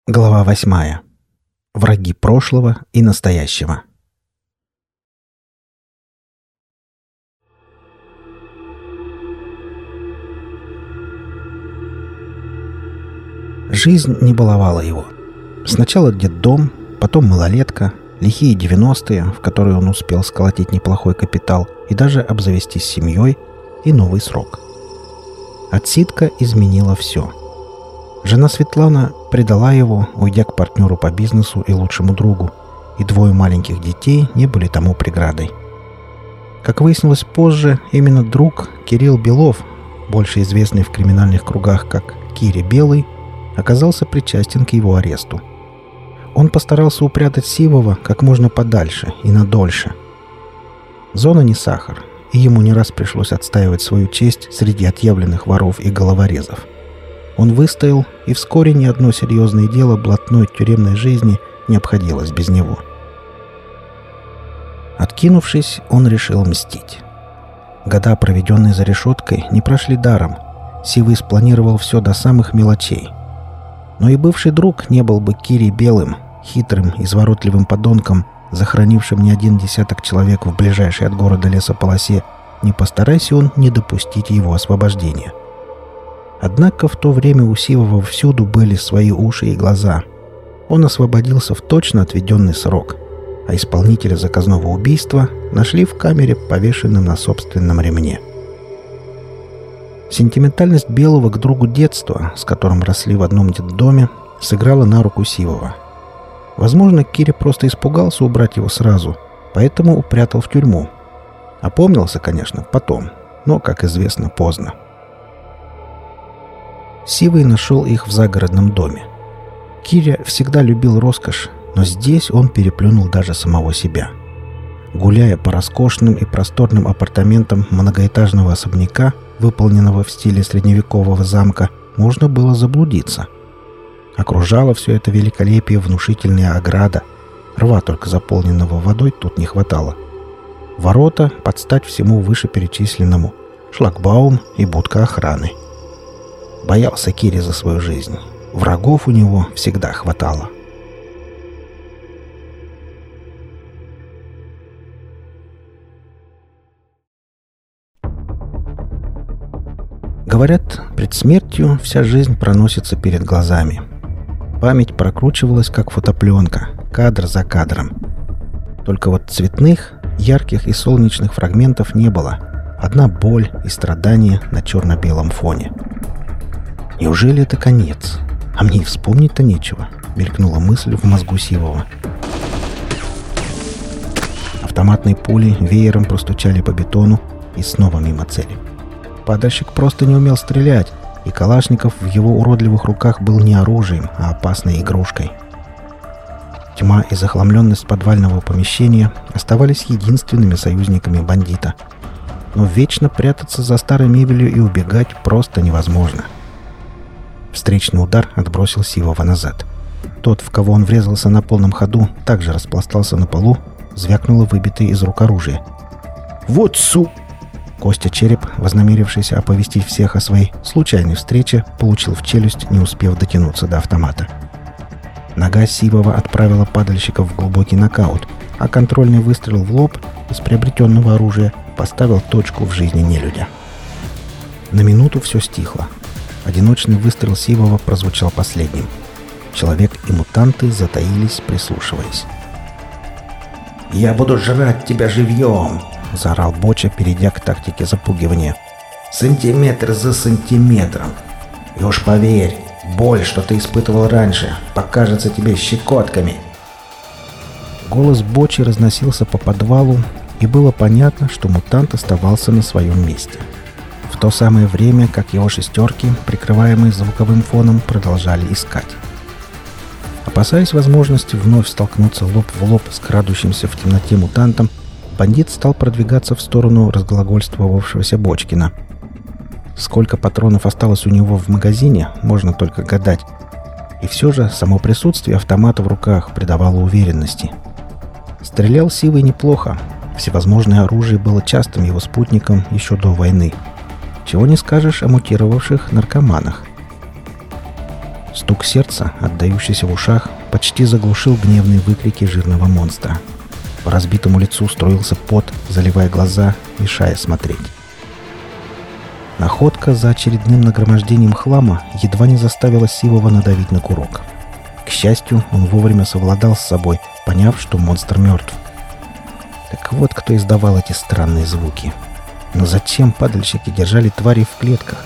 Глава 8. Враги прошлого и настоящего. Жизнь не баловала его. Сначала детдом, потом малолетка, лихие 90-е, в которые он успел сколотить неплохой капитал и даже обзавестись семьей, и новый срок. Отсидка изменила все. Жена Светлана предала его, уйдя к партнеру по бизнесу и лучшему другу, и двое маленьких детей не были тому преградой. Как выяснилось позже, именно друг Кирилл Белов, больше известный в криминальных кругах как Кири Белый, оказался причастен к его аресту. Он постарался упрятать Сивова как можно подальше и надольше. Зона не сахар, и ему не раз пришлось отстаивать свою честь среди отъявленных воров и головорезов. Он выстоял, и вскоре ни одно серьезное дело блатной тюремной жизни не обходилось без него. Откинувшись, он решил мстить. Года, проведенные за решеткой, не прошли даром. Сивый спланировал все до самых мелочей. Но и бывший друг не был бы Кири Белым, хитрым, изворотливым подонком, захоронившим не один десяток человек в ближайшей от города лесополосе, не постарайся он не допустить его освобождения. Однако в то время у Сивова всюду были свои уши и глаза. Он освободился в точно отведенный срок, а исполнителя заказного убийства нашли в камере, повешенным на собственном ремне. Сентиментальность Белого к другу детства, с которым росли в одном детдоме, сыграла на руку Сивова. Возможно, Кири просто испугался убрать его сразу, поэтому упрятал в тюрьму. Опомнился, конечно, потом, но, как известно, поздно. Сивый нашел их в загородном доме. Киря всегда любил роскошь, но здесь он переплюнул даже самого себя. Гуляя по роскошным и просторным апартаментам многоэтажного особняка, выполненного в стиле средневекового замка, можно было заблудиться. Окружало все это великолепие внушительная ограда. Рва, только заполненного водой, тут не хватало. Ворота под стать всему вышеперечисленному, шлагбаум и будка охраны. Боялся Кири за свою жизнь. Врагов у него всегда хватало. Говорят, пред смертью вся жизнь проносится перед глазами. Память прокручивалась, как фотопленка, кадр за кадром. Только вот цветных, ярких и солнечных фрагментов не было. Одна боль и страдания на черно-белом фоне. «Неужели это конец? А мне и вспомнить-то нечего», — мелькнула мысль в мозгу Сивова. Автоматные пули веером простучали по бетону и снова мимо цели. Падальщик просто не умел стрелять, и Калашников в его уродливых руках был не оружием, а опасной игрушкой. Тьма и захламленность подвального помещения оставались единственными союзниками бандита. Но вечно прятаться за старой мебелью и убегать просто невозможно. Встречный удар отбросил Сивова назад. Тот, в кого он врезался на полном ходу, также распластался на полу, звякнуло выбитое из рук оружие. «Вот Костя Череп, вознамерившийся оповестить всех о своей случайной встрече, получил в челюсть, не успев дотянуться до автомата. Нога Сивова отправила падальщика в глубокий нокаут, а контрольный выстрел в лоб из приобретенного оружия поставил точку в жизни нелюдя. На минуту все стихло. Одиночный выстрел Сивова прозвучал последним. Человек и мутанты затаились, прислушиваясь. «Я буду жрать тебя живьем!» — заорал Боча, перейдя к тактике запугивания. «Сантиметр за сантиметром! И уж поверь, боль, что ты испытывал раньше, покажется тебе щекотками!» Голос Бочи разносился по подвалу, и было понятно, что мутант оставался на своем месте. В то самое время, как его шестерки, прикрываемые звуковым фоном, продолжали искать. Опасаясь возможности вновь столкнуться лоб в лоб с крадущимся в темноте мутантом, бандит стал продвигаться в сторону разглагольствовавшегося Бочкина. Сколько патронов осталось у него в магазине, можно только гадать. И все же само присутствие автомата в руках придавало уверенности. Стрелял Сивый неплохо. Всевозможное оружие было частым его спутником еще до войны. Чего не скажешь о мутировавших наркоманах. Стук сердца, отдающийся в ушах, почти заглушил гневные выкрики жирного монстра. По разбитому лицу струился пот, заливая глаза, мешая смотреть. Находка за очередным нагромождением хлама едва не заставила Сивова надавить на курок. К счастью, он вовремя совладал с собой, поняв, что монстр мертв. Так вот, кто издавал эти странные звуки. Но зачем падальщики держали тварей в клетках?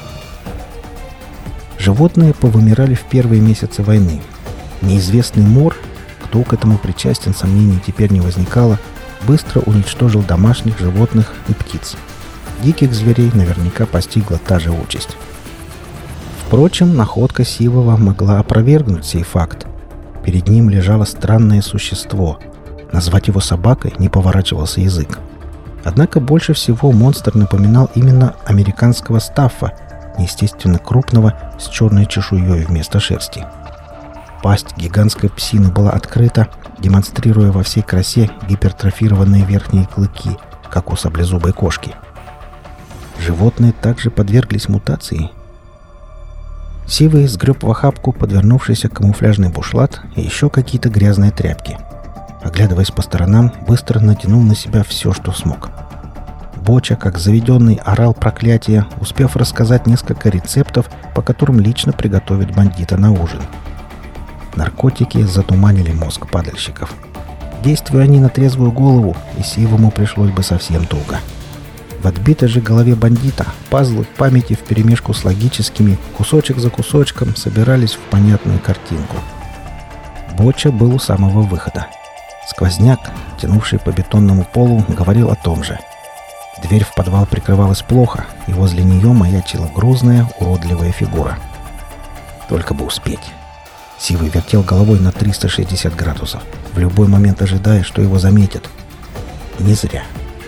Животные повымирали в первые месяцы войны. Неизвестный Мор, кто к этому причастен, сомнений теперь не возникало, быстро уничтожил домашних животных и птиц. Диких зверей наверняка постигла та же участь. Впрочем, находка Сивова могла опровергнуть сей факт. Перед ним лежало странное существо. Назвать его собакой не поворачивался язык. Однако больше всего монстр напоминал именно американского стаффа, неестественно крупного, с черной чешуей вместо шерсти. Пасть гигантской псины была открыта, демонстрируя во всей красе гипертрофированные верхние клыки, как у саблезубой кошки. Животные также подверглись мутации. Сивый сгреб в охапку подвернувшийся камуфляжный бушлат и еще какие-то грязные тряпки. Оглядываясь по сторонам, быстро натянул на себя все, что смог. Боча, как заведенный, орал проклятие, успев рассказать несколько рецептов, по которым лично приготовить бандита на ужин. Наркотики затуманили мозг падальщиков. Действуя они на трезвую голову, и Сивому пришлось бы совсем туго. В отбитой же голове бандита пазлы памяти вперемешку с логическими, кусочек за кусочком, собирались в понятную картинку. Боча был у самого выхода. Сквозняк, тянувший по бетонному полу, говорил о том же. Дверь в подвал прикрывалась плохо, и возле нее маячила грузная, уродливая фигура. Только бы успеть. Сивый вертел головой на 360 градусов, в любой момент ожидая, что его заметят. И не зря.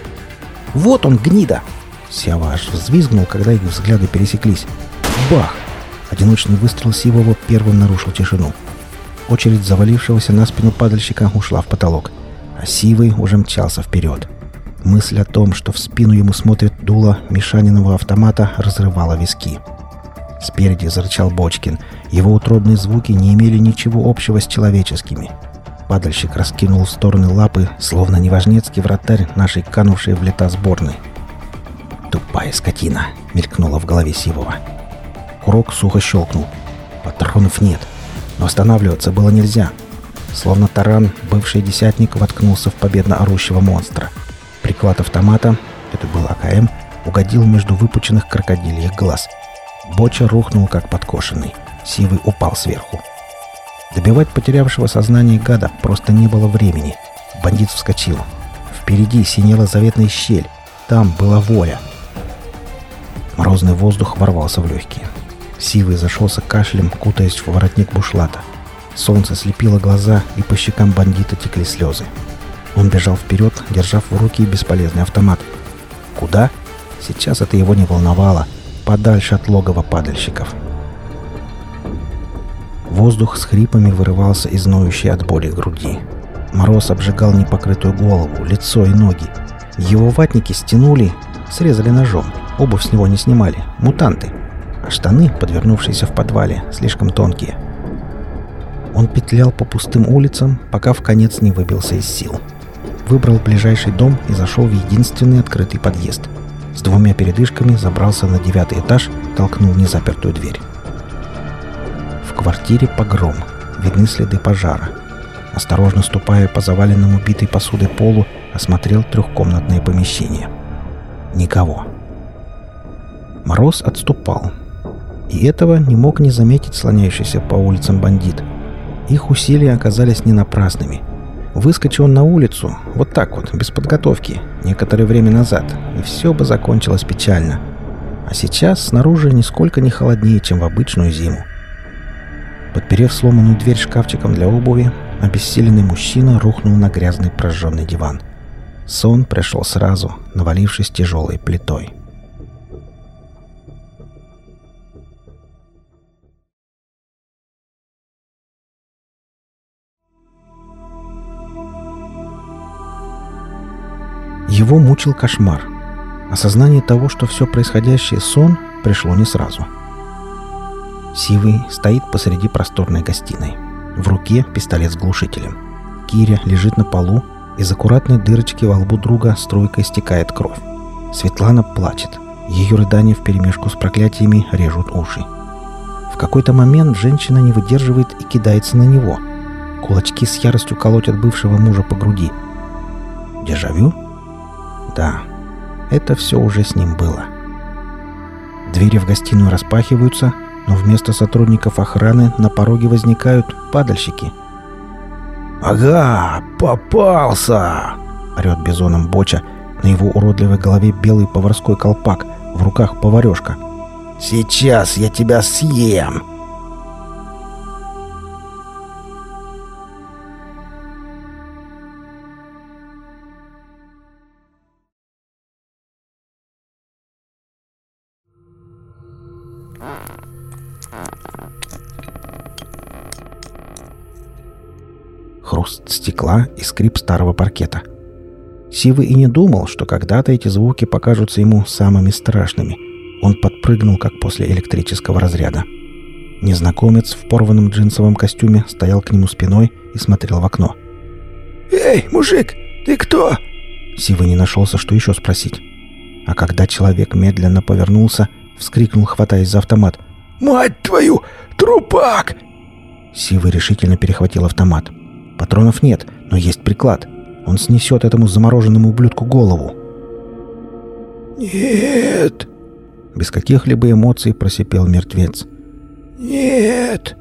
«Вот он, гнида!» Сява аж взвизгнул, когда их взгляды пересеклись. Бах! Одиночный выстрел Сивова первым нарушил тишину. Очередь завалившегося на спину падальщика ушла в потолок, а Сивый уже мчался вперед. Мысль о том, что в спину ему смотрит дуло Мишаниного автомата, разрывала виски. Спереди зарычал Бочкин. Его утробные звуки не имели ничего общего с человеческими. Падальщик раскинул в стороны лапы, словно неважнецкий вратарь нашей канувшей в лета сборной. «Тупая скотина!» — мелькнула в голове Сивова. Курок сухо щелкнул. Патронов нет, но останавливаться было нельзя. Словно таран, бывший десятник воткнулся в победно орущего монстра. Приклад автомата, это был АКМ, угодил между выпученных крокодильих глаз. Боча рухнул, как подкошенный. Сивый упал сверху. Добивать потерявшего сознание гада просто не было времени. Бандит вскочил. Впереди синела заветная щель. Там была воля. Морозный воздух ворвался в легкие. Сивый зашелся кашлем, кутаясь в воротник бушлата. Солнце слепило глаза, и по щекам бандита текли слезы. Он бежал вперед, держав в руке бесполезный автомат. Куда? Сейчас это его не волновало. Подальше от логова падальщиков. Воздух с хрипами вырывался из ноющей от боли груди. Мороз обжигал непокрытую голову, лицо и ноги. Его ватники стянули, срезали ножом. Обувь с него не снимали. Мутанты. А штаны, подвернувшиеся в подвале, слишком тонкие. Он петлял по пустым улицам, пока вконец не выбился из сил. Выбрал ближайший дом и зашел в единственный открытый подъезд. С 2 передышками забрался на 9-й этаж, толкнул незапертую дверь. В квартире погром. Видны следы пожара. Осторожно ступая по заваленному битой посудой полу, осмотрел 3-комнатное помещение. Никого. Мороз отступал. И этого не мог не заметить слоняющийся по улицам бандит. Их усилия оказались не напрасными. Выскочи он на улицу, вот так вот, без подготовки, некоторое время назад, и все бы закончилось печально. А сейчас снаружи нисколько не холоднее, чем в обычную зиму. Подперев сломанную дверь шкафчиком для обуви, обессиленный мужчина рухнул на грязный прожженный диван. Сон пришел сразу, навалившись тяжелой плитой. Его мучил кошмар. Осознание того, что все происходящее сон, пришло не сразу. Сивый стоит посреди просторной гостиной. В руке пистолет с глушителем. Киря лежит на полу, из аккуратной дырочки во лбу друга струйкой стекает кровь. Светлана плачет. Ее рыдания вперемешку с проклятиями режут уши. В какой-то момент женщина не выдерживает и кидается на него. Кулачки с яростью колотят бывшего мужа по груди. Дежавю? Да, это все уже с ним было. Двери в гостиную распахиваются, но вместо сотрудников охраны на пороге возникают падальщики. «Ага, попался!» — орет бизоном Боча. На его уродливой голове белый поварской колпак, в руках поварешка. «Сейчас я тебя съем!» Хруст стекла и скрип старого паркета. Сивый и не думал, что когда-то эти звуки покажутся ему самыми страшными. Он подпрыгнул, как после электрического разряда. Незнакомец в порванном джинсовом костюме стоял к нему спиной и смотрел в окно. «Эй, мужик, ты кто?» Сивый не нашелся, что еще спросить. А когда человек медленно повернулся, вскрикнул, хватаясь за автомат. «Мать твою! Трупак!» Сивый решительно перехватил автомат. Патронов нет, но есть приклад. Он снесет этому замороженному ублюдку голову. «Нет!» Без каких-либо эмоций просипел мертвец. «Нет!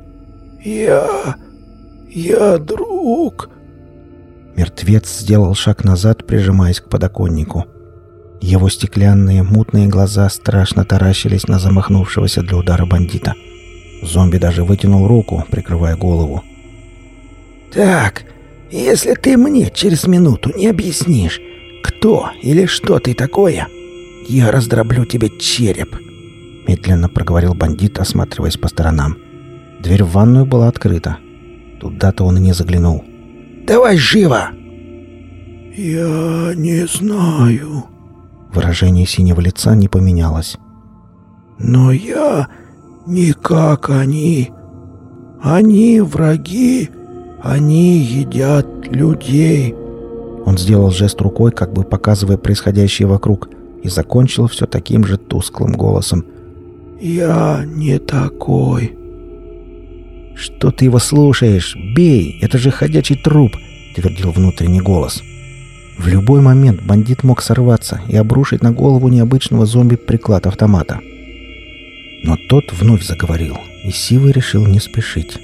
Я друг!» Мертвец сделал шаг назад, прижимаясь к подоконнику. Его стеклянные, мутные глаза страшно таращились на замахнувшегося для удара бандита. Зомби даже вытянул руку, прикрывая голову. «Так, если ты мне через минуту не объяснишь, кто или что ты такое, я раздроблю тебе череп», — медленно проговорил бандит, осматриваясь по сторонам. Дверь в ванную была открыта. Туда-то он и не заглянул. «Давай живо!» «Я не знаю». Выражение синего лица не поменялось. «Но я не как они. Они враги. Они едят людей». Он сделал жест рукой, как бы показывая происходящее вокруг, и закончил все таким же тусклым голосом. «Я не такой». «Что ты его слушаешь? Бей! Это же ходячий труп!» — твердил внутренний голос. В любой момент бандит мог сорваться и обрушить на голову необычного зомби приклад автомата. Но тот вновь заговорил, и Сивый решил не спешить.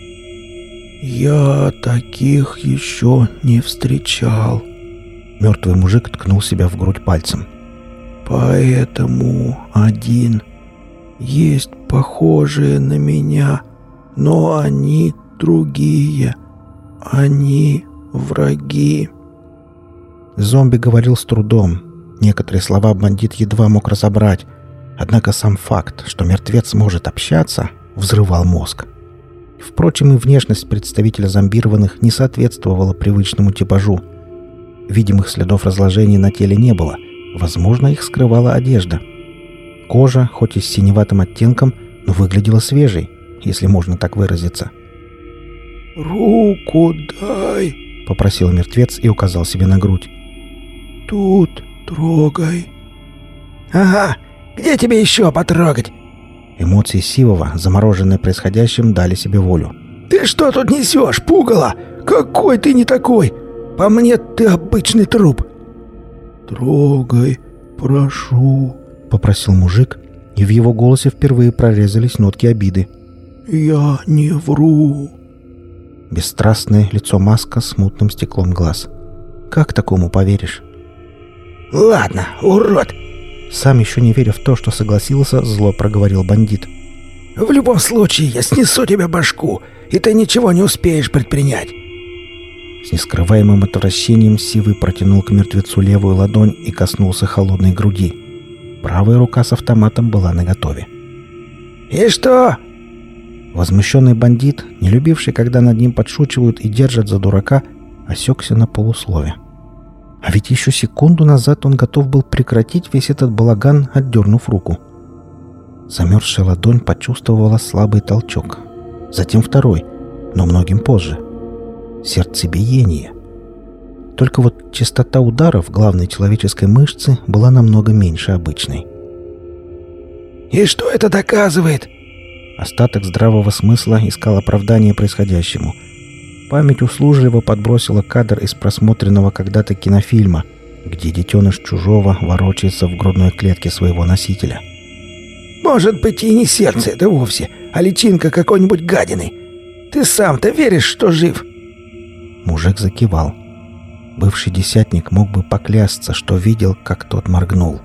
«Я таких еще не встречал». Мертвый мужик ткнул себя в грудь пальцем. «Поэтому один. Есть похожие на меня, но они другие. Они враги». Зомби говорил с трудом. Некоторые слова бандит едва мог разобрать. Однако сам факт, что мертвец может общаться, взрывал мозг. Впрочем, и внешность представителя зомбированных не соответствовала привычному типажу. Видимых следов разложения на теле не было. Возможно, их скрывала одежда. Кожа, хоть и с синеватым оттенком, но выглядела свежей, если можно так выразиться. «Руку дай», — попросил мертвец и указал себе на грудь. «Тут трогай». «Ага, где тебе еще потрогать?» Эмоции Сивова, замороженные происходящим, дали себе волю. «Ты что тут несешь, пугало? Какой ты не такой? По мне ты обычный труп». «Трогай, прошу», — попросил мужик, и в его голосе впервые прорезались нотки обиды. «Я не вру». Бесстрастное лицо маска с мутным стеклом глаз. Как такому поверишь? «Ладно, урод!» Сам еще не веря в то, что согласился, зло проговорил бандит. «В любом случае, я снесу тебе башку, и ты ничего не успеешь предпринять». С нескрываемым отвращением Сивый протянул к мертвецу левую ладонь и коснулся холодной груди. Правая рука с автоматом была наготове. «И что?» Возмущенный бандит, не любивший, когда над ним подшучивают и держат за дурака, осекся на полуслове. А ведь еще секунду назад он готов был прекратить весь этот балаган, отдернув руку. Замерзшая ладонь почувствовала слабый толчок. Затем второй, но многим позже. Сердцебиение. Только вот частота ударов главной человеческой мышцы была намного меньше обычной. «И что это доказывает?» Остаток здравого смысла искал оправдание происходящему. Память услужливо подбросила кадр из просмотренного когда-то кинофильма, где детеныш чужого ворочается в грудной клетке своего носителя. «Может быть, и не сердце это вовсе, а личинка какой-нибудь гадины. Ты сам-то веришь, что жив?» Мужик закивал. Бывший десятник мог бы поклясться, что видел, как тот моргнул.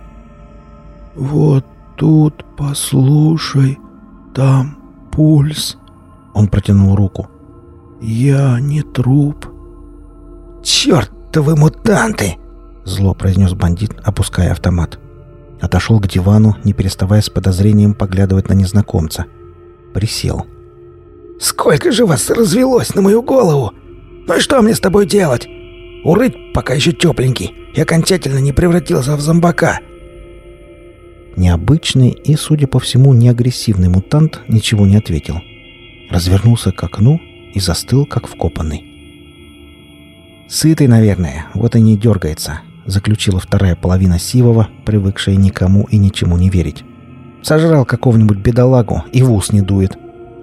«Вот тут, послушай, там пульс». Он протянул руку. «Я не труп». «Чертовы мутанты!» — зло произнес бандит, опуская автомат. Отошел к дивану, не переставая с подозрением поглядывать на незнакомца. Присел. «Сколько же вас развелось на мою голову? Ну и что мне с тобой делать? Урыть, пока еще тепленький, и окончательно не превратился в зомбака». Необычный и, судя по всему, неагрессивный мутант ничего не ответил. Развернулся к окну и застыл, как вкопанный. «Сытый, наверное, вот и не дергается», — заключила вторая половина Сивова, привыкшая никому и ничему не верить. «Сожрал какого-нибудь бедолагу и в ус не дует».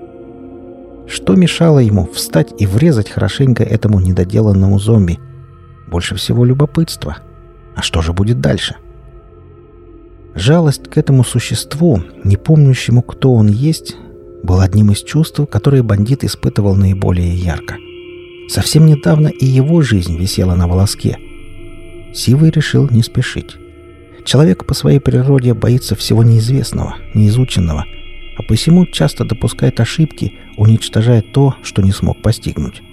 Что мешало ему встать и врезать хорошенько этому недоделанному зомби? Больше всего любопытство. А что же будет дальше? Жалость к этому существу, не помнящему, кто он есть, был одним из чувств, которые бандит испытывал наиболее ярко. Совсем недавно и его жизнь висела на волоске. Сивый решил не спешить. Человек по своей природе боится всего неизвестного, неизученного, а посему часто допускает ошибки, уничтожая то, что не смог постигнуть.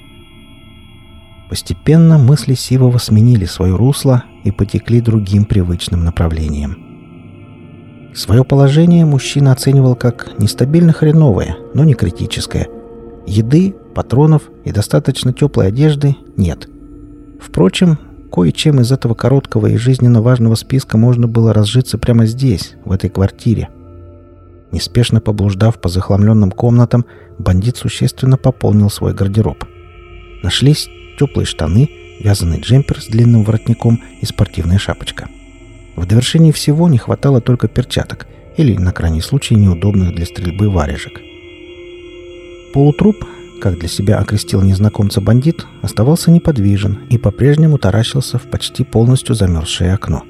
Постепенно мысли Сивова сменили свое русло и потекли другим привычным направлением. Свое положение мужчина оценивал как нестабильно хреновое, но не критическое. Еды, патронов и достаточно теплой одежды нет. Впрочем, кое-чем из этого короткого и жизненно важного списка можно было разжиться прямо здесь, в этой квартире. Неспешно поблуждав по захламленным комнатам, бандит существенно пополнил свой гардероб. Нашлись теплые штаны, вязаный джемпер с длинным воротником и спортивная шапочка. В довершении всего не хватало только перчаток или, на крайний случай, неудобных для стрельбы варежек. Полутруп, как для себя окрестил незнакомца бандит, оставался неподвижен и по-прежнему таращился в почти полностью замерзшее окно.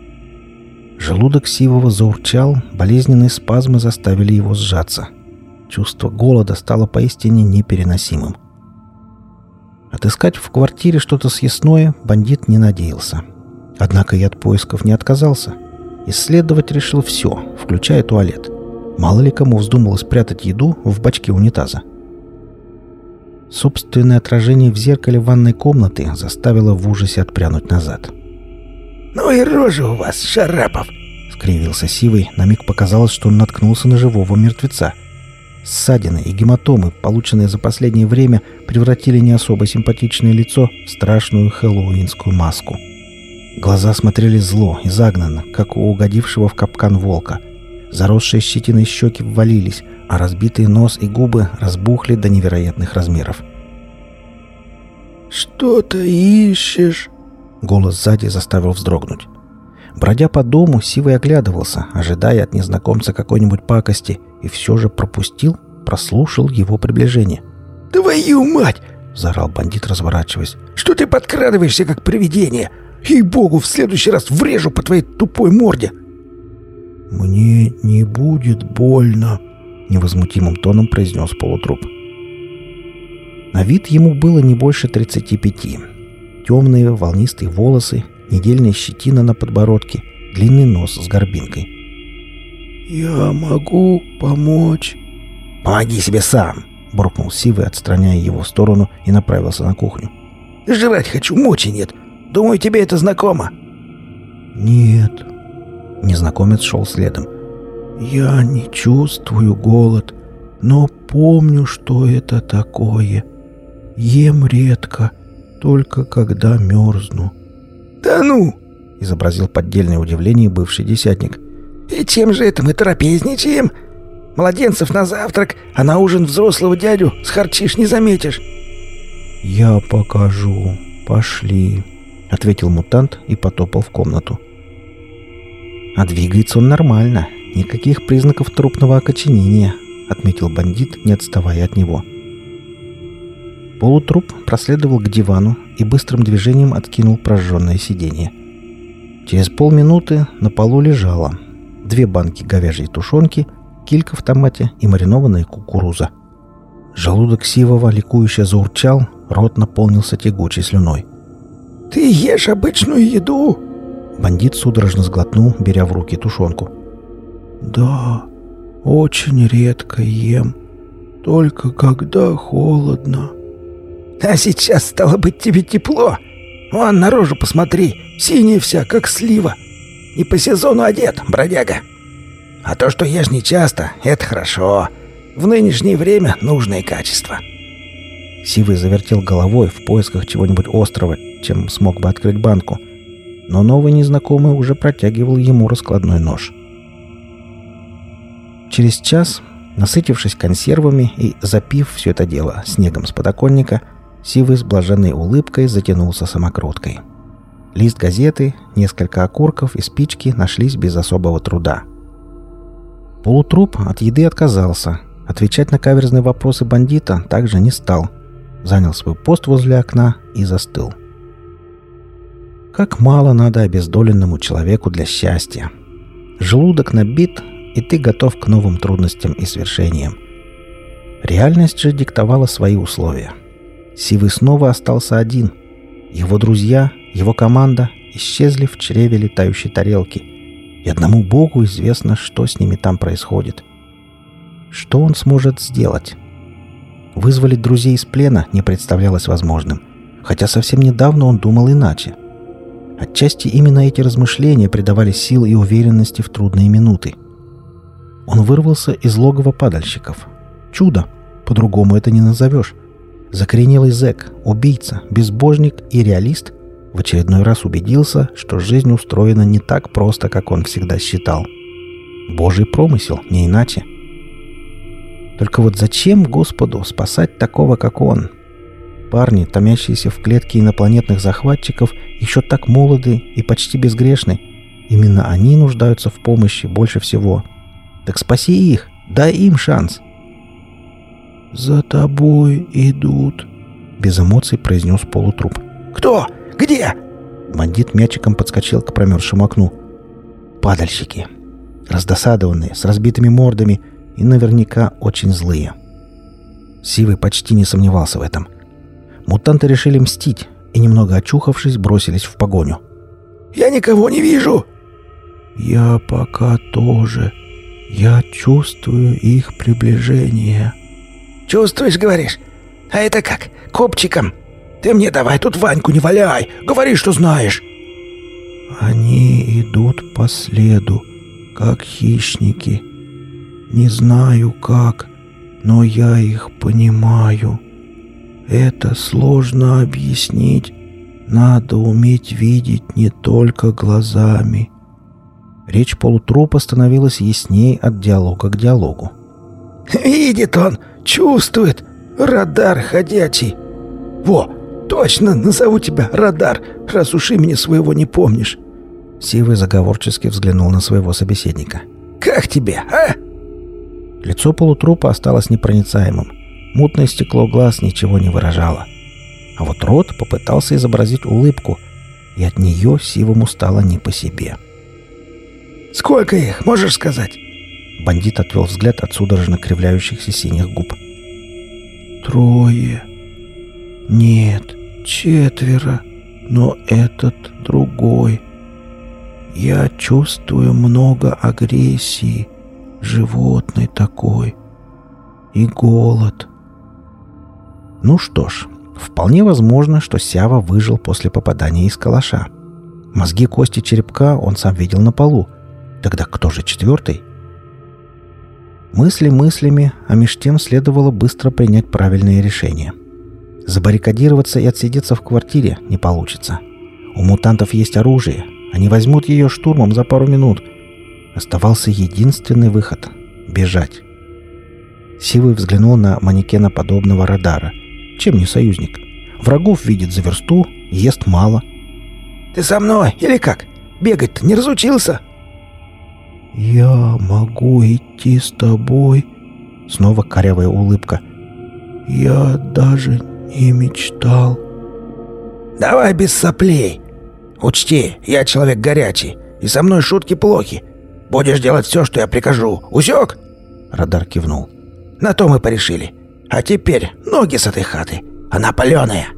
Желудок Сивова заурчал, болезненные спазмы заставили его сжаться. Чувство голода стало поистине непереносимым. Отыскать в квартире что-то съестное бандит не надеялся. Однако и от поисков не отказался. Исследовать решил все, включая туалет. Мало ли кому вздумалось спрятать еду в бачке унитаза. Собственное отражение в зеркале ванной комнаты заставило в ужасе отпрянуть назад. «Ну и рожа у вас, Шарапов!» — скривился Сивый. На миг показалось, что он наткнулся на живого мертвеца. Ссадины и гематомы, полученные за последнее время, превратили не особо симпатичное лицо в страшную хэллоуинскую маску. Глаза смотрели зло и загнанно, как у угодившего в капкан волка. Заросшие щетиной щеки ввалились, а разбитый нос и губы разбухли до невероятных размеров. «Что-то ищешь?» Голос сзади заставил вздрогнуть. Бродя по дому, Сивый оглядывался, ожидая от незнакомца какой-нибудь пакости, и все же прослушал его приближение. «Твою мать!» — заорал бандит, разворачиваясь. «Что ты подкрадываешься, как привидение? Ей-богу, в следующий раз врежу по твоей тупой морде!» «Мне не будет больно», — невозмутимым тоном произнес полутруп. На вид ему было не больше 35. Темные волнистые волосы, недельная щетина на подбородке, длинный нос с горбинкой. «Я могу помочь?» «Помоги себе сам!» — буркнул Сивый, отстраняя его в сторону, и направился на кухню. «Жрать хочу, мочи нет. Думаю, тебе это знакомо». «Нет». Незнакомец шел следом. «Я не чувствую голод, но помню, что это такое. Ем редко, только когда мерзну». «Да ну!» — изобразил поддельное удивление бывший десятник. «И чем же это мы трапезничаем? Младенцев на завтрак, а на ужин взрослого дядю схарчишь, не заметишь». «Я покажу. Пошли», — ответил мутант и потопал в комнату. «А двигается он нормально. Никаких признаков трупного окоченения», — отметил бандит, не отставая от него. Полутруп проследовал к дивану и быстрым движением откинул прожженное сиденье. Через полминуты на полу лежало 2 банки говяжьей тушенки, килька в томате и маринованная кукуруза. Желудок Сивова ликующе заурчал, рот наполнился тягучей слюной. «Ты ешь обычную еду?» Бандит судорожно сглотнул, беря в руки тушенку. «Да, очень редко ем. Только когда холодно». «А сейчас, стало быть, тебе тепло. Вон на рожу посмотри, синяя вся, как слива. Не по сезону одет, бродяга. А то, что ешь нечасто, это хорошо. В нынешнее время нужное качество». Сивый завертел головой в поисках чего-нибудь острого, чем смог бы открыть банку, но новый незнакомый уже протягивал ему раскладной нож. Через час, насытившись консервами и запив все это дело снегом с подоконника, Сивый с блаженной улыбкой затянулся самокруткой. Лист газеты, несколько окурков и спички нашлись без особого труда. Полутруп от еды отказался. Отвечать на каверзные вопросы бандита также не стал. Занял свой пост возле окна и застыл. Как мало надо обездоленному человеку для счастья. Желудок набит, и ты готов к новым трудностям и свершениям. Реальность же диктовала свои условия. Сивый снова остался один. Его друзья, его команда исчезли в чреве летающей тарелки. И одному Богу известно, что с ними там происходит. Что он сможет сделать? Вызволить друзей из плена не представлялось возможным, хотя совсем недавно он думал иначе. Отчасти именно эти размышления придавали сил и уверенности в трудные минуты. Он вырвался из логова падальщиков. Чудо! По-другому это не назовешь. Закоренелый зэк, убийца, безбожник и реалист в очередной раз убедился, что жизнь устроена не так просто, как он всегда считал. Божий промысел, не иначе. Только вот зачем Господу спасать такого, как он? Парни, томящиеся в клетке инопланетных захватчиков, еще так молоды и почти безгрешны. Именно они нуждаются в помощи больше всего. Так спаси их, дай им шанс. «За тобой идут», — без эмоций произнес полутруп. «Кто? Где?» Бандит мячиком подскочил к промерзшему окну. Падальщики. Раздосадованные, с разбитыми мордами и наверняка очень злые. Сивый почти не сомневался в этом. Мутанты решили мстить и, немного очухавшись, бросились в погоню. «Я никого не вижу!» «Я пока тоже. Я чувствую их приближение». «Чувствуешь, говоришь? А это как? Копчиком? Ты мне давай тут Ваньку не валяй! Говори, что знаешь!» «Они идут по следу, как хищники. Не знаю как, но я их понимаю. Это сложно объяснить. Надо уметь видеть не только глазами». Речь полутрупа становилась ясней от диалога к диалогу. «Видит он, чувствует. Радар ходячий. Во, точно назову тебя Радар, раз уж имени своего не помнишь». Сивый заговорчески взглянул на своего собеседника. «Как тебе, а?» Лицо полутрупа осталось непроницаемым. Мутное стекло глаз ничего не выражало. А вот рот попытался изобразить улыбку, и от нее Сивому стало не по себе. «Сколько их, можешь сказать?» Бандит отвел взгляд от судорожно кривляющихся синих губ. 3. Нет, 4, но этот другой. Я чувствую много агрессии, животный такой, и голод». Ну что ж, вполне возможно, что Сява выжил после попадания из калаша. Мозги, кости, черепка он сам видел на полу. Тогда кто же 4? Мысли мыслями, а меж тем следовало быстро принять правильное решение. Забаррикадироваться и отсидеться в квартире не получится. У мутантов есть оружие. Они возьмут ее штурмом за пару минут. Оставался единственный выход — бежать. Сивый взглянул на манекеноподобного радара. Чем не союзник? Врагов видит за версту, ест мало. «Ты со мной или как? Бегать-то не разучился?» «Я могу идти с тобой?» Снова корявая улыбка. «Я даже не мечтал». «Давай без соплей. Учти, я человек горячий, и со мной шутки плохи. Будешь делать все, что я прикажу. Усек?» Радар кивнул. «На то мы порешили. А теперь ноги с этой хаты. Она паленая».